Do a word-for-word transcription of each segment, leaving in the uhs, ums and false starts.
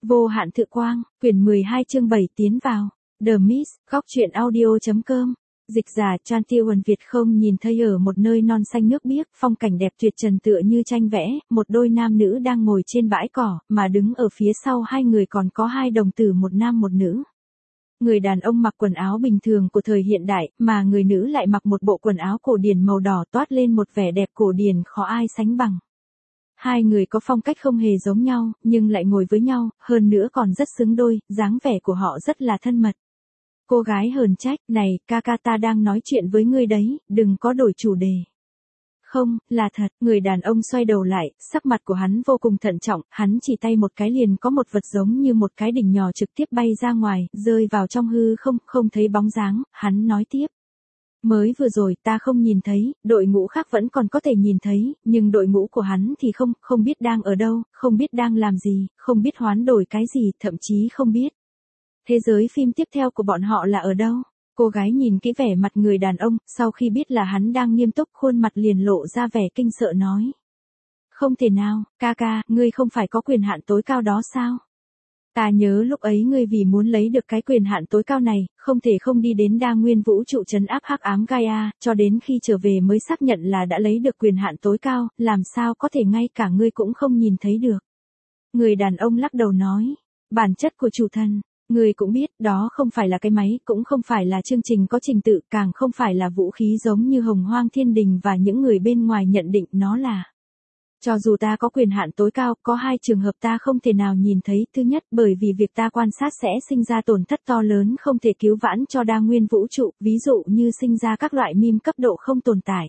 Vô hạn thực quang, quyển mười hai chương bảy tiến vào. The Mist, góc truyện audio.com. Dịch giả Chan Tiêu Huân Việt không nhìn thấy ở một nơi non xanh nước biếc, phong cảnh đẹp tuyệt trần tựa như tranh vẽ, một đôi nam nữ đang ngồi trên bãi cỏ, mà đứng ở phía sau hai người còn có hai đồng tử một nam một nữ. Người đàn ông mặc quần áo bình thường của thời hiện đại, mà người nữ lại mặc một bộ quần áo cổ điển màu đỏ toát lên một vẻ đẹp cổ điển khó ai sánh bằng. Hai người có phong cách không hề giống nhau, nhưng lại ngồi với nhau, hơn nữa còn rất xứng đôi, dáng vẻ của họ rất là thân mật. Cô gái hờn trách, này, ca ca ta đang nói chuyện với ngươi đấy, đừng có đổi chủ đề. Không, là thật, người đàn ông xoay đầu lại, sắc mặt của hắn vô cùng thận trọng, hắn chỉ tay một cái liền có một vật giống như một cái đỉnh nhỏ trực tiếp bay ra ngoài, rơi vào trong hư không, không thấy bóng dáng, hắn nói tiếp. Mới vừa rồi ta không nhìn thấy, đội ngũ khác vẫn còn có thể nhìn thấy, nhưng đội ngũ của hắn thì không, không biết đang ở đâu, không biết đang làm gì, không biết hoán đổi cái gì, thậm chí không biết. Thế giới phim tiếp theo của bọn họ là ở đâu? Cô gái nhìn kỹ vẻ mặt người đàn ông, sau khi biết là hắn đang nghiêm túc khuôn mặt liền lộ ra vẻ kinh sợ nói. Không thể nào, ca ca, ngươi không phải có quyền hạn tối cao đó sao? Ta nhớ lúc ấy ngươi vì muốn lấy được cái quyền hạn tối cao này, không thể không đi đến đa nguyên vũ trụ trấn áp hắc ám Gaia, cho đến khi trở về mới xác nhận là đã lấy được quyền hạn tối cao, làm sao có thể ngay cả ngươi cũng không nhìn thấy được. Người đàn ông lắc đầu nói, bản chất của chủ thần, ngươi cũng biết, đó không phải là cái máy, cũng không phải là chương trình có trình tự, càng không phải là vũ khí giống như Hồng Hoang Thiên Đình và những người bên ngoài nhận định nó là. Cho dù ta có quyền hạn tối cao, có hai trường hợp ta không thể nào nhìn thấy. Thứ nhất, bởi vì việc ta quan sát sẽ sinh ra tổn thất to lớn không thể cứu vãn cho đa nguyên vũ trụ, ví dụ như sinh ra các loại meme cấp độ không tồn tại.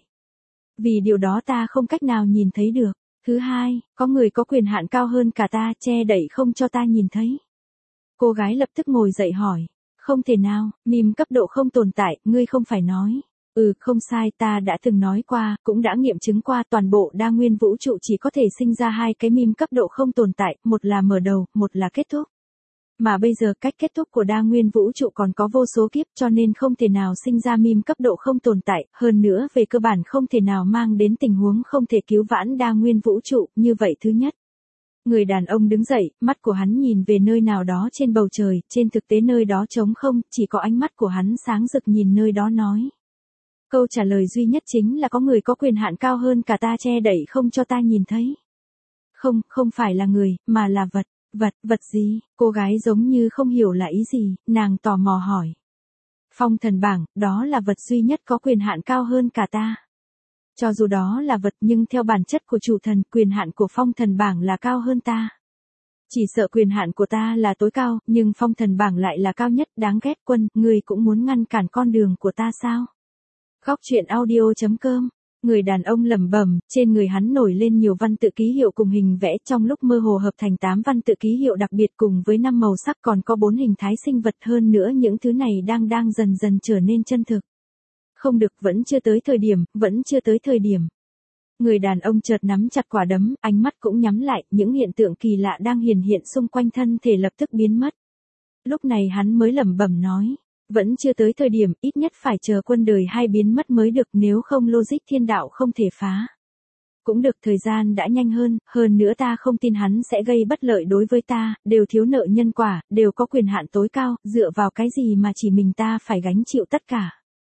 Vì điều đó ta không cách nào nhìn thấy được. Thứ hai, có người có quyền hạn cao hơn cả ta, che đậy không cho ta nhìn thấy. Cô gái lập tức ngồi dậy hỏi. Không thể nào, meme cấp độ không tồn tại, ngươi không phải nói. Ừ, không sai, ta đã từng nói qua, cũng đã nghiệm chứng qua toàn bộ đa nguyên vũ trụ chỉ có thể sinh ra hai cái meme cấp độ không tồn tại, một là mở đầu, một là kết thúc. Mà bây giờ cách kết thúc của đa nguyên vũ trụ còn có vô số kiếp cho nên không thể nào sinh ra meme cấp độ không tồn tại, hơn nữa về cơ bản không thể nào mang đến tình huống không thể cứu vãn đa nguyên vũ trụ, như vậy thứ nhất. Người đàn ông đứng dậy, mắt của hắn nhìn về nơi nào đó trên bầu trời, trên thực tế nơi đó trống không, chỉ có ánh mắt của hắn sáng rực nhìn nơi đó nói. Câu trả lời duy nhất chính là có người có quyền hạn cao hơn cả ta che đậy không cho ta nhìn thấy. Không, không phải là người, mà là vật. Vật, vật gì? Cô gái giống như không hiểu là ý gì, nàng tò mò hỏi. Phong thần bảng, đó là vật duy nhất có quyền hạn cao hơn cả ta. Cho dù đó là vật nhưng theo bản chất của chủ thần, quyền hạn của phong thần bảng là cao hơn ta. Chỉ sợ quyền hạn của ta là tối cao, nhưng phong thần bảng lại là cao nhất, đáng ghét. Quân, ngươi cũng muốn ngăn cản con đường của ta sao? Góc truyện audio.com. Người đàn ông lẩm bẩm, trên người hắn nổi lên nhiều văn tự ký hiệu cùng hình vẽ, trong lúc mơ hồ hợp thành tám văn tự ký hiệu đặc biệt cùng với năm màu sắc, còn có bốn hình thái sinh vật, hơn nữa những thứ này đang đang dần dần trở nên chân thực. Không được, vẫn chưa tới thời điểm, vẫn chưa tới thời điểm. Người đàn ông chợt nắm chặt quả đấm, ánh mắt cũng nhắm lại, những hiện tượng kỳ lạ đang hiển hiện xung quanh thân thể lập tức biến mất. Lúc này hắn mới lẩm bẩm nói. Vẫn chưa tới thời điểm, ít nhất phải chờ quân đời hai biến mất mới được, nếu không logic thiên đạo không thể phá. Cũng được, thời gian đã nhanh hơn, hơn nữa ta không tin hắn sẽ gây bất lợi đối với ta, đều thiếu nợ nhân quả, đều có quyền hạn tối cao, dựa vào cái gì mà chỉ mình ta phải gánh chịu tất cả.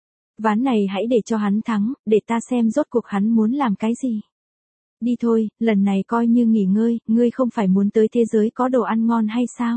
Ván này hãy để cho hắn thắng, để ta xem rốt cuộc hắn muốn làm cái gì. Đi thôi, lần này coi như nghỉ ngơi, ngươi không phải muốn tới thế giới có đồ ăn ngon hay sao?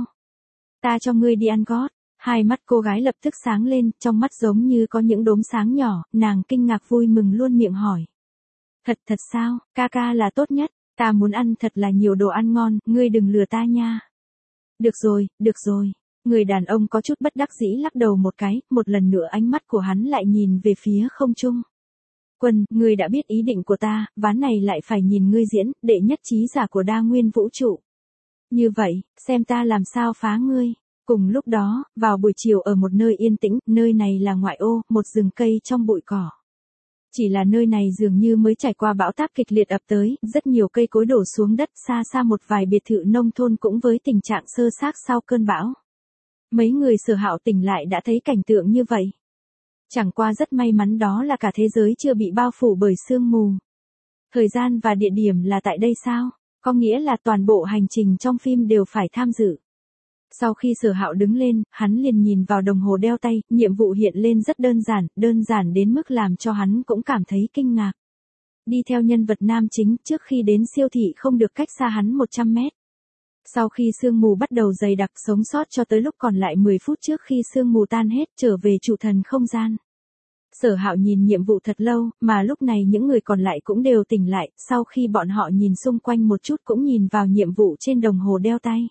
Ta cho ngươi đi ăn gót. Hai mắt cô gái lập tức sáng lên, trong mắt giống như có những đốm sáng nhỏ, nàng kinh ngạc vui mừng luôn miệng hỏi. Thật thật sao, ca ca là tốt nhất, ta muốn ăn thật là nhiều đồ ăn ngon, ngươi đừng lừa ta nha. Được rồi, được rồi, người đàn ông có chút bất đắc dĩ lắc đầu một cái, một lần nữa ánh mắt của hắn lại nhìn về phía không trung. Quân, ngươi đã biết ý định của ta, ván này lại phải nhìn ngươi diễn, đệ nhất trí giả của đa nguyên vũ trụ. Như vậy, xem ta làm sao phá ngươi. Cùng lúc đó, vào buổi chiều ở một nơi yên tĩnh, nơi này là ngoại ô, một rừng cây trong bụi cỏ. Chỉ là nơi này dường như mới trải qua bão táp kịch liệt ập tới, rất nhiều cây cối đổ xuống đất, xa xa một vài biệt thự nông thôn cũng với tình trạng sơ xác sau cơn bão. Mấy người Sở Hạo tỉnh lại đã thấy cảnh tượng như vậy. Chẳng qua rất may mắn đó là cả thế giới chưa bị bao phủ bởi sương mù. Thời gian và địa điểm là tại đây sao? Có nghĩa là toàn bộ hành trình trong phim đều phải tham dự. Sau khi Sở Hạo đứng lên, hắn liền nhìn vào đồng hồ đeo tay, nhiệm vụ hiện lên rất đơn giản, đơn giản đến mức làm cho hắn cũng cảm thấy kinh ngạc. Đi theo nhân vật nam chính trước khi đến siêu thị không được cách xa hắn một trăm mét. Sau khi sương mù bắt đầu dày đặc sống sót cho tới lúc còn lại mười phút trước khi sương mù tan hết trở về trụ thần không gian. Sở Hạo nhìn nhiệm vụ thật lâu, mà lúc này những người còn lại cũng đều tỉnh lại, sau khi bọn họ nhìn xung quanh một chút cũng nhìn vào nhiệm vụ trên đồng hồ đeo tay.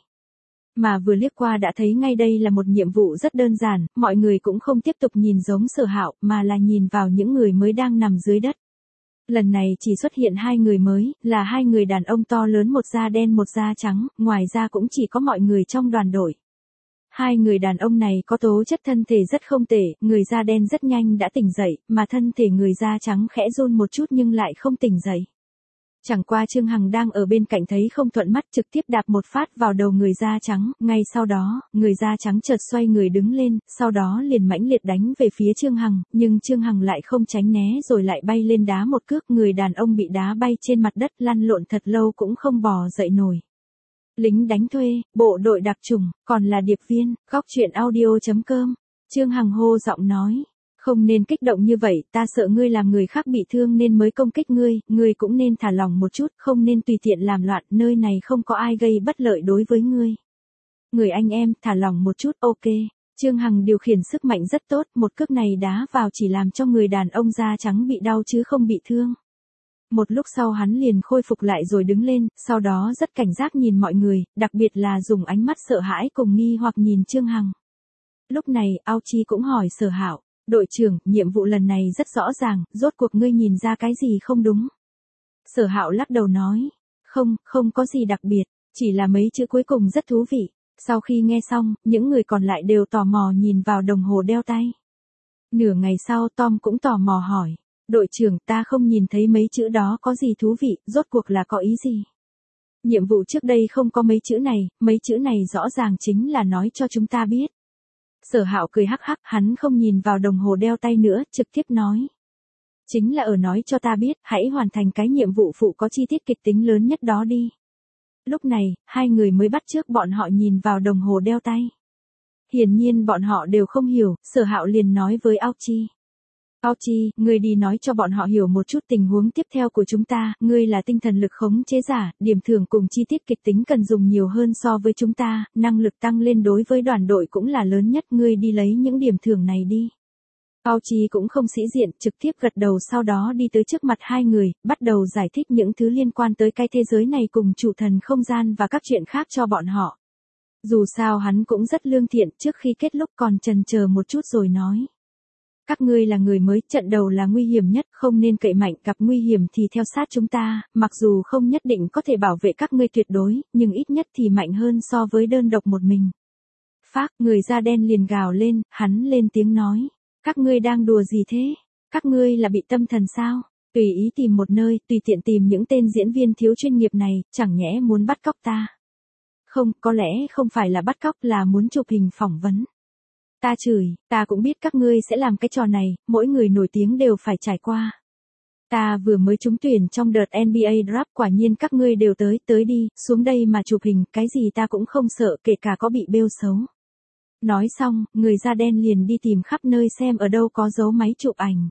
Mà vừa liếc qua đã thấy ngay đây là một nhiệm vụ rất đơn giản, mọi người cũng không tiếp tục nhìn giống Sở Hạo, mà là nhìn vào những người mới đang nằm dưới đất. Lần này chỉ xuất hiện hai người mới, là hai người đàn ông to lớn, một da đen một da trắng, ngoài ra cũng chỉ có mọi người trong đoàn đội. Hai người đàn ông này có tố chất thân thể rất không tệ, người da đen rất nhanh đã tỉnh dậy, mà thân thể người da trắng khẽ run một chút nhưng lại không tỉnh dậy. Chẳng qua Trương Hằng đang ở bên cạnh thấy không thuận mắt trực tiếp đạp một phát vào đầu người da trắng, ngay sau đó, người da trắng chợt xoay người đứng lên, sau đó liền mãnh liệt đánh về phía Trương Hằng, nhưng Trương Hằng lại không tránh né rồi lại bay lên đá một cước, người đàn ông bị đá bay trên mặt đất lăn lộn thật lâu cũng không bò dậy nổi. Lính đánh thuê, bộ đội đặc chủng, còn là điệp viên, góc truyện audio chấm com. Trương Hằng hô giọng nói. Không nên kích động như vậy, ta sợ ngươi làm người khác bị thương nên mới công kích ngươi, ngươi cũng nên thả lỏng một chút, không nên tùy tiện làm loạn, nơi này không có ai gây bất lợi đối với ngươi. Người anh em, thả lỏng một chút, ok. Trương Hằng điều khiển sức mạnh rất tốt, một cước này đá vào chỉ làm cho người đàn ông da trắng bị đau chứ không bị thương. Một lúc sau hắn liền khôi phục lại rồi đứng lên, sau đó rất cảnh giác nhìn mọi người, đặc biệt là dùng ánh mắt sợ hãi cùng nghi hoặc nhìn Trương Hằng. Lúc này, Ao Chi cũng hỏi Sở Hạo. Đội trưởng, nhiệm vụ lần này rất rõ ràng, rốt cuộc ngươi nhìn ra cái gì không đúng? Sở Hạo lắc đầu nói, không, không có gì đặc biệt, chỉ là mấy chữ cuối cùng rất thú vị. Sau khi nghe xong, những người còn lại đều tò mò nhìn vào đồng hồ đeo tay. Nửa ngày sau Tom cũng tò mò hỏi, đội trưởng, ta không nhìn thấy mấy chữ đó có gì thú vị, rốt cuộc là có ý gì? Nhiệm vụ trước đây không có mấy chữ này, mấy chữ này rõ ràng chính là nói cho chúng ta biết. Sở Hạo cười hắc hắc, hắn không nhìn vào đồng hồ đeo tay nữa, trực tiếp nói. Chính là ở nói cho ta biết, hãy hoàn thành cái nhiệm vụ phụ có chi tiết kịch tính lớn nhất đó đi. Lúc này, hai người mới bắt chước bọn họ nhìn vào đồng hồ đeo tay. Hiển nhiên bọn họ đều không hiểu, Sở Hạo liền nói với Ao Chi. Ao Chi, ngươi đi nói cho bọn họ hiểu một chút tình huống tiếp theo của chúng ta, ngươi là tinh thần lực khống chế giả, điểm thưởng cùng chi tiết kịch tính cần dùng nhiều hơn so với chúng ta, năng lực tăng lên đối với đoàn đội cũng là lớn nhất, ngươi đi lấy những điểm thưởng này đi. Ao Chi cũng không sĩ diện, trực tiếp gật đầu sau đó đi tới trước mặt hai người, bắt đầu giải thích những thứ liên quan tới cái thế giới này cùng chủ thần không gian và các chuyện khác cho bọn họ. Dù sao hắn cũng rất lương thiện, trước khi kết lúc còn chần chờ một chút rồi nói. Các ngươi là người mới, trận đầu là nguy hiểm nhất, không nên cậy mạnh, gặp nguy hiểm thì theo sát chúng ta, mặc dù không nhất định có thể bảo vệ các ngươi tuyệt đối, nhưng ít nhất thì mạnh hơn so với đơn độc một mình. Phác, người da đen liền gào lên, hắn lên tiếng nói, các ngươi đang đùa gì thế? Các ngươi là bị tâm thần sao? Tùy ý tìm một nơi, tùy tiện tìm những tên diễn viên thiếu chuyên nghiệp này, chẳng nhẽ muốn bắt cóc ta? Không, có lẽ không phải là bắt cóc, là muốn chụp hình phỏng vấn. Ta chửi, ta cũng biết các ngươi sẽ làm cái trò này, mỗi người nổi tiếng đều phải trải qua. Ta vừa mới trúng tuyển trong đợt en bi ây Draft, quả nhiên các ngươi đều tới, tới đi, xuống đây mà chụp hình, cái gì ta cũng không sợ, kể cả có bị bêu xấu. Nói xong, người da đen liền đi tìm khắp nơi xem ở đâu có dấu máy chụp ảnh.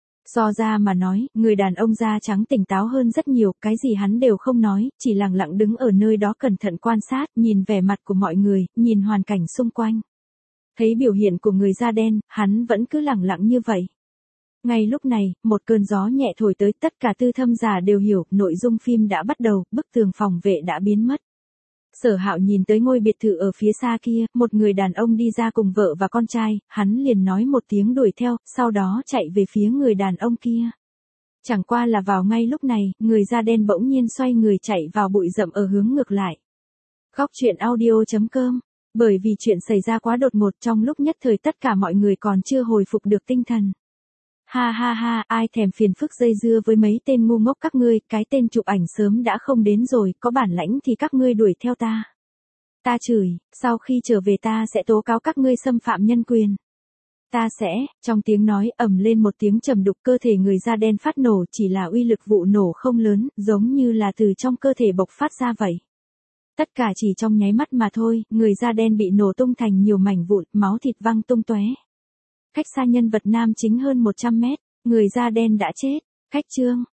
So ra mà nói, người đàn ông da trắng tỉnh táo hơn rất nhiều, cái gì hắn đều không nói, chỉ lặng lặng đứng ở nơi đó cẩn thận quan sát, nhìn vẻ mặt của mọi người, nhìn hoàn cảnh xung quanh. Thấy biểu hiện của người da đen, hắn vẫn cứ lặng lặng như vậy. Ngay lúc này, một cơn gió nhẹ thổi tới, tất cả tư thâm giả đều hiểu, nội dung phim đã bắt đầu, bức tường phòng vệ đã biến mất. Sở Hạo nhìn tới ngôi biệt thự ở phía xa kia, một người đàn ông đi ra cùng vợ và con trai, hắn liền nói một tiếng đuổi theo, sau đó chạy về phía người đàn ông kia. Chẳng qua là vào ngay lúc này, người da đen bỗng nhiên xoay người chạy vào bụi rậm ở hướng ngược lại. Góc truyện audio chấm com. Bởi vì chuyện xảy ra quá đột ngột, trong lúc nhất thời tất cả mọi người còn chưa hồi phục được tinh thần. Ha ha ha, ai thèm phiền phức dây dưa với mấy tên ngu ngốc các ngươi, cái tên chụp ảnh sớm đã không đến rồi, có bản lãnh thì các ngươi đuổi theo ta. Ta chửi, sau khi trở về ta sẽ tố cáo các ngươi xâm phạm nhân quyền. Ta sẽ, trong tiếng nói ầm lên một tiếng trầm đục, cơ thể người da đen phát nổ, chỉ là uy lực vụ nổ không lớn, giống như là từ trong cơ thể bộc phát ra vậy. Tất cả chỉ trong nháy mắt mà thôi, người da đen bị nổ tung thành nhiều mảnh vụn, máu thịt văng tung tóe. Cách xa nhân vật nam chính hơn một trăm mét, người da đen đã chết. Khách trương,